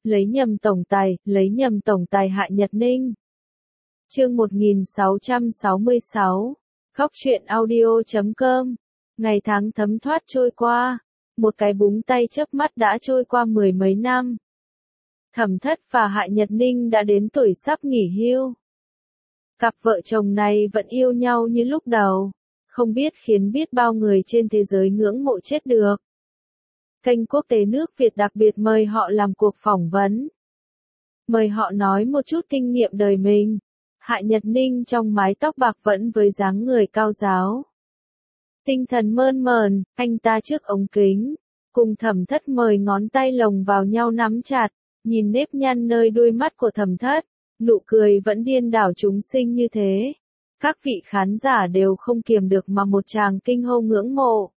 lấy nhầm tổng tài Hạ Nhật Ninh. Chương 1666, Khóc chuyện audio.com. Ngày tháng thấm thoát trôi qua, một cái búng tay chớp mắt đã trôi qua mười mấy năm. Thẩm Thất và Hạ Nhật Ninh đã đến tuổi sắp nghỉ hưu. Cặp vợ chồng này vẫn yêu nhau như lúc đầu, không biết khiến biết bao người trên thế giới ngưỡng mộ chết được. Kênh quốc tế nước Việt đặc biệt mời họ làm cuộc phỏng vấn. Mời họ nói một chút kinh nghiệm đời mình. Hạ Nhật Ninh trong mái tóc bạc vẫn với dáng người cao ráo. Tinh thần mơn mởn, anh ta trước ống kính, cùng Thẩm Thất mời ngón tay lồng vào nhau nắm chặt, nhìn nếp nhăn nơi đuôi mắt của Thẩm Thất, nụ cười vẫn điên đảo chúng sinh như thế. Các vị khán giả đều không kiềm được mà một tràng kinh hô ngưỡng mộ.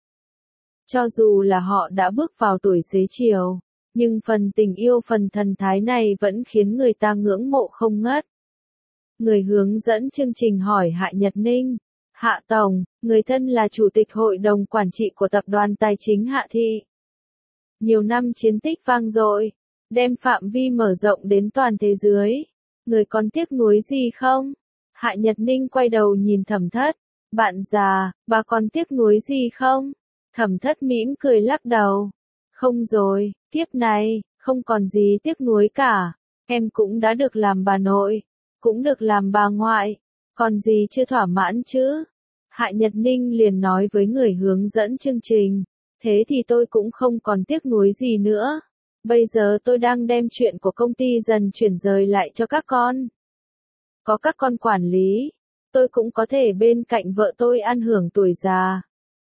Cho dù là họ đã bước vào tuổi xế chiều, nhưng phần tình yêu phần thần thái này vẫn khiến người ta ngưỡng mộ không ngớt. Người hướng dẫn chương trình hỏi Hạ Nhật Ninh, Hạ Tổng, người thân là Chủ tịch Hội đồng Quản trị của Tập đoàn Tài chính Hạ Thị. Nhiều năm chiến tích vang dội, đem phạm vi mở rộng đến toàn thế giới. Người còn tiếc nuối gì không? Hạ Nhật Ninh quay đầu nhìn Thẩm Thất, bạn già, bà còn tiếc nuối gì không? Thẩm Thất mỉm cười lắc đầu. Không rồi, kiếp này, không còn gì tiếc nuối cả. Em cũng đã được làm bà nội, cũng được làm bà ngoại, còn gì chưa thỏa mãn chứ? Hạ Nhật Ninh liền nói với người hướng dẫn chương trình, thế thì tôi cũng không còn tiếc nuối gì nữa. Bây giờ tôi đang đem chuyện của công ty dần chuyển rời lại cho các con. Có các con quản lý, tôi cũng có thể bên cạnh vợ tôi ăn hưởng tuổi già.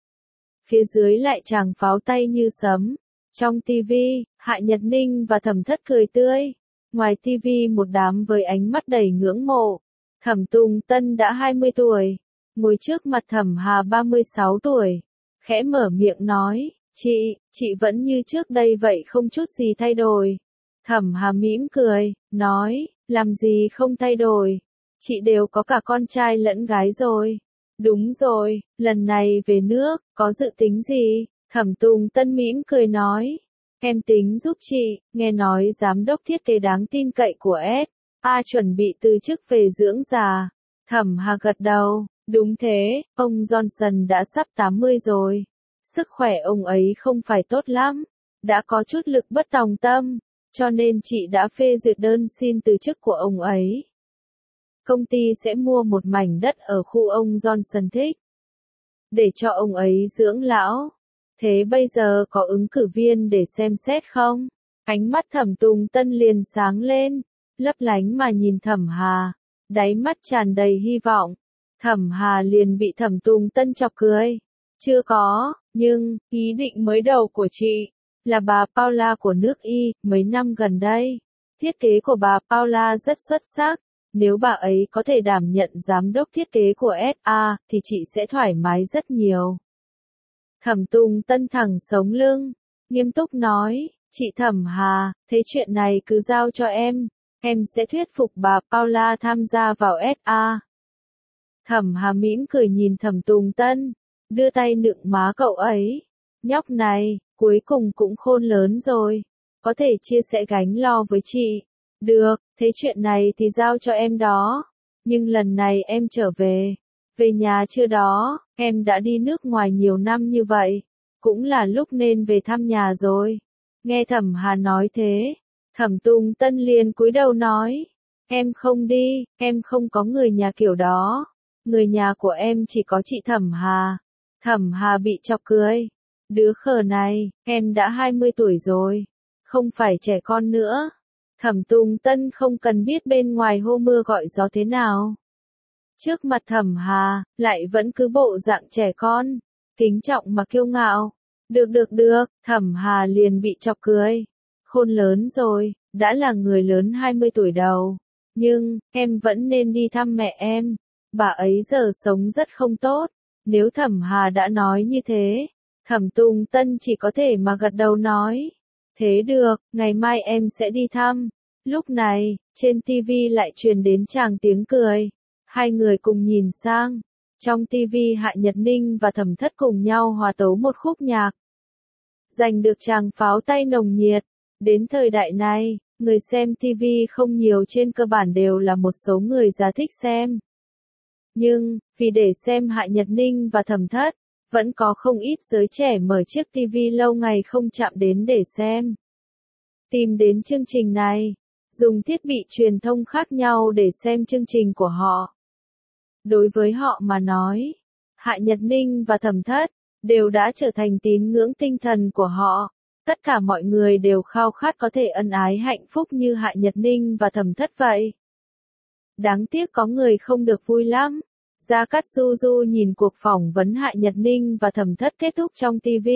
Phía dưới lại chàng pháo tay như sấm. Trong tivi, Hạ Nhật Ninh và Thẩm Thất cười tươi. Ngoài tivi một đám với ánh mắt đầy ngưỡng mộ. Thẩm Tùng Tân đã 20 tuổi, ngồi trước mặt Thẩm Hà 36 tuổi. Khẽ mở miệng nói, chị vẫn như trước đây vậy không chút gì thay đổi. Thẩm Hà mỉm cười, nói, làm gì không thay đổi. Chị đều có cả con trai lẫn gái rồi. Đúng rồi, lần này về nước, có dự tính gì? Thẩm Tùng Tân mỉm cười nói. Em tính giúp chị, nghe nói giám đốc thiết kế đáng tin cậy của S.A chuẩn bị từ chức về dưỡng già. Thẩm Hà gật đầu, đúng thế, ông Johnson đã sắp 80 rồi. Sức khỏe ông ấy không phải tốt lắm, đã có chút lực bất tòng tâm, cho nên chị đã phê duyệt đơn xin từ chức của ông ấy. Công ty sẽ mua một mảnh đất ở khu ông Johnson thích, để cho ông ấy dưỡng lão. Thế bây giờ có ứng cử viên để xem xét không? Ánh mắt Thẩm Tùng Tân liền sáng lên, lấp lánh mà nhìn Thẩm Hà, đáy mắt tràn đầy hy vọng. Thẩm Hà liền bị Thẩm Tùng Tân chọc cười. Chưa có, nhưng, ý định mới đầu của chị, là bà Paula của nước Y, mấy năm gần đây. Thiết kế của bà Paula rất xuất sắc. Nếu bà ấy có thể đảm nhận giám đốc thiết kế của S.A, thì chị sẽ thoải mái rất nhiều. Thẩm Tùng Tân thẳng sống lưng, nghiêm túc nói, chị Thẩm Hà, thế chuyện này cứ giao cho em sẽ thuyết phục bà Paula tham gia vào S.A. Thẩm Hà mỉm cười nhìn Thẩm Tùng Tân, đưa tay nựng má cậu ấy. Nhóc này, cuối cùng cũng khôn lớn rồi, có thể chia sẻ gánh lo với chị. Được, thế chuyện này thì giao cho em đó. Nhưng lần này em trở về nhà chưa đó, em đã đi nước ngoài nhiều năm như vậy, cũng là lúc nên về thăm nhà rồi. Nghe Thẩm Hà nói thế, Thẩm Tùng Tân liền cúi đầu nói, em không đi, em không có người nhà kiểu đó. Người nhà của em chỉ có chị Thẩm Hà. Thẩm Hà bị chọc cười. Đứa khờ này, em đã 20 tuổi rồi, không phải trẻ con nữa. Thẩm Tùng Tân không cần biết bên ngoài hô mưa gọi gió thế nào. Trước mặt Thẩm Hà, lại vẫn cứ bộ dạng trẻ con, kính trọng mà kiêu ngạo. Được, Thẩm Hà liền bị chọc cười. Khôn lớn rồi, đã là người lớn 20 tuổi đầu. Nhưng, em vẫn nên đi thăm mẹ em. Bà ấy giờ sống rất không tốt. Nếu Thẩm Hà đã nói như thế, Thẩm Tùng Tân chỉ có thể mà gật đầu nói. Thế được, ngày mai em sẽ đi thăm. Lúc này, trên TV lại truyền đến tràng tiếng cười. Hai người cùng nhìn sang. Trong TV Hạ Nhật Ninh và Thẩm Thất cùng nhau hòa tấu một khúc nhạc. Giành được tràng pháo tay nồng nhiệt. Đến thời đại này, Người xem TV không nhiều, trên cơ bản đều là một số người già thích xem. Nhưng, vì để xem Hạ Nhật Ninh và Thẩm Thất, vẫn có không ít giới trẻ mở chiếc TV lâu ngày không chạm đến để xem. Tìm đến chương trình này, dùng thiết bị truyền thông khác nhau để xem chương trình của họ. Đối với họ mà nói, Hạ Nhật Ninh và Thẩm Thất đều đã trở thành tín ngưỡng tinh thần của họ. Tất cả mọi người đều khao khát có thể ân ái hạnh phúc như Hạ Nhật Ninh và Thẩm Thất vậy. Đáng tiếc có người không được vui lắm. Gia Cát Du Du nhìn cuộc phỏng vấn Hạ Nhật Ninh và Thẩm Thất kết thúc trong TV.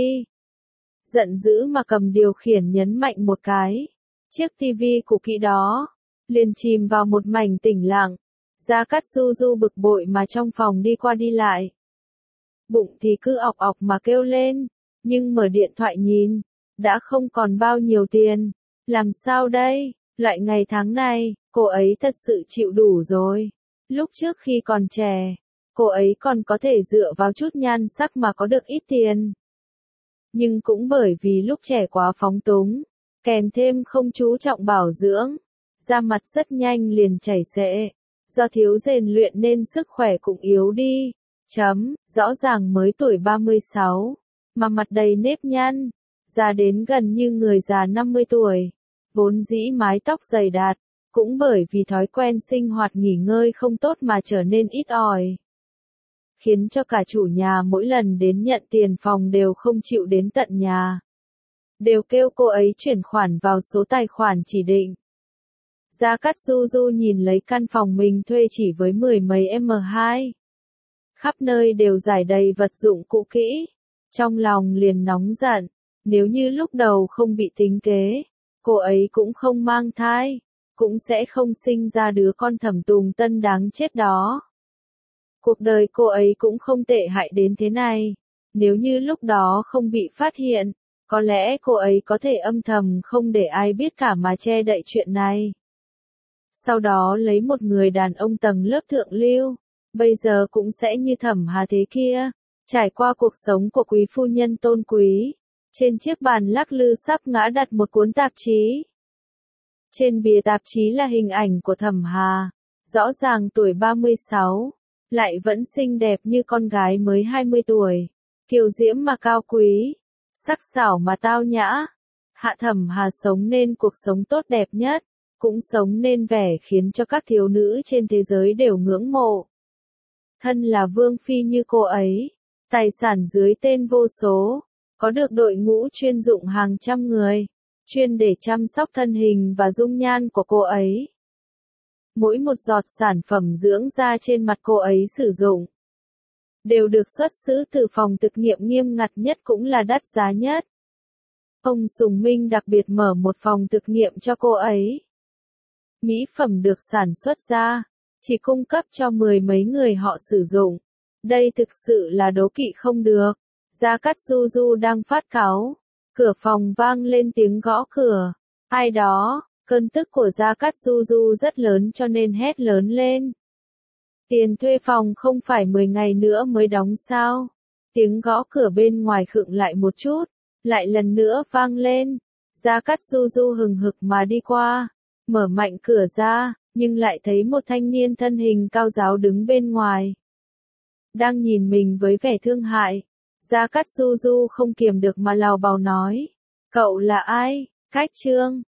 Giận dữ mà cầm điều khiển nhấn mạnh một cái. Chiếc TV cũ kỹ đó liền chìm vào một mảnh tĩnh lặng. Gia Cát Du Du bực bội mà trong phòng đi qua đi lại. Bụng thì cứ ọc ọc mà kêu lên, nhưng mở điện thoại nhìn, đã không còn bao nhiêu tiền. Làm sao đây? Loại ngày tháng này, cô ấy thật sự chịu đủ rồi. Lúc trước khi còn trẻ, cô ấy còn có thể dựa vào chút nhan sắc mà có được ít tiền. Nhưng cũng bởi vì lúc trẻ quá phóng túng, kèm thêm không chú trọng bảo dưỡng, da mặt rất nhanh liền chảy xệ. Do thiếu rèn luyện nên sức khỏe cũng yếu đi. Rõ ràng mới tuổi 36, mà mặt đầy nếp nhăn, già đến gần như người già 50 tuổi. Vốn dĩ mái tóc dày đặc, cũng bởi vì thói quen sinh hoạt nghỉ ngơi không tốt mà trở nên ít ỏi. Khiến cho cả chủ nhà mỗi lần đến nhận tiền phòng đều không chịu đến tận nhà. Đều kêu cô ấy chuyển khoản vào số tài khoản chỉ định. Gia Cát Du Du nhìn lấy căn phòng mình thuê chỉ với 10 mấy m2. Khắp nơi đều rải đầy vật dụng cũ kỹ. Trong lòng liền nóng giận, nếu như lúc đầu không bị tính kế, cô ấy cũng không mang thai, cũng sẽ không sinh ra đứa con Thẩm Tùng Tân đáng chết đó. Cuộc đời cô ấy cũng không tệ hại đến thế này, nếu như lúc đó không bị phát hiện, có lẽ cô ấy có thể âm thầm không để ai biết cả mà che đậy chuyện này. Sau đó lấy một người đàn ông tầng lớp thượng lưu, bây giờ cũng sẽ như Thẩm Hà thế kia, trải qua cuộc sống của quý phu nhân tôn quý. Trên chiếc bàn lắc lư sắp ngã đặt một cuốn tạp chí. Trên bìa tạp chí là hình ảnh của Thẩm Hà, rõ ràng tuổi 36, lại vẫn xinh đẹp như con gái mới 20 tuổi, kiều diễm mà cao quý, sắc sảo mà tao nhã. Hạ Thẩm Hà sống nên cuộc sống tốt đẹp nhất, cũng sống nên vẻ khiến cho các thiếu nữ trên thế giới đều ngưỡng mộ. Thân là vương phi như cô ấy, tài sản dưới tên vô số, có được đội ngũ chuyên dụng hàng trăm người, chuyên để chăm sóc thân hình và dung nhan của cô ấy. Mỗi một giọt sản phẩm dưỡng da trên mặt cô ấy sử dụng, đều được xuất xứ từ phòng thực nghiệm nghiêm ngặt nhất cũng là đắt giá nhất. Ông Sùng Minh đặc biệt mở một phòng thực nghiệm cho cô ấy. Mỹ phẩm được sản xuất ra, chỉ cung cấp cho 10 mấy người họ sử dụng. Đây thực sự là đố kỵ không được. Gia Cát Du Du đang phát cáu. Cửa phòng vang lên tiếng gõ cửa. Ai đó, cơn tức của Gia Cát Du Du rất lớn cho nên hét lớn lên. Tiền thuê phòng không phải 10 ngày nữa mới đóng sao? Tiếng gõ cửa bên ngoài khựng lại một chút, lại lần nữa vang lên. Gia Cát Du Du hừng hực mà đi qua, mở mạnh cửa ra, nhưng lại thấy một thanh niên thân hình cao ráo đứng bên ngoài. Đang nhìn mình với vẻ thương hại. Gia Cát Du Du không kiềm được mà lào bào nói. Cậu là ai? Cách Trương.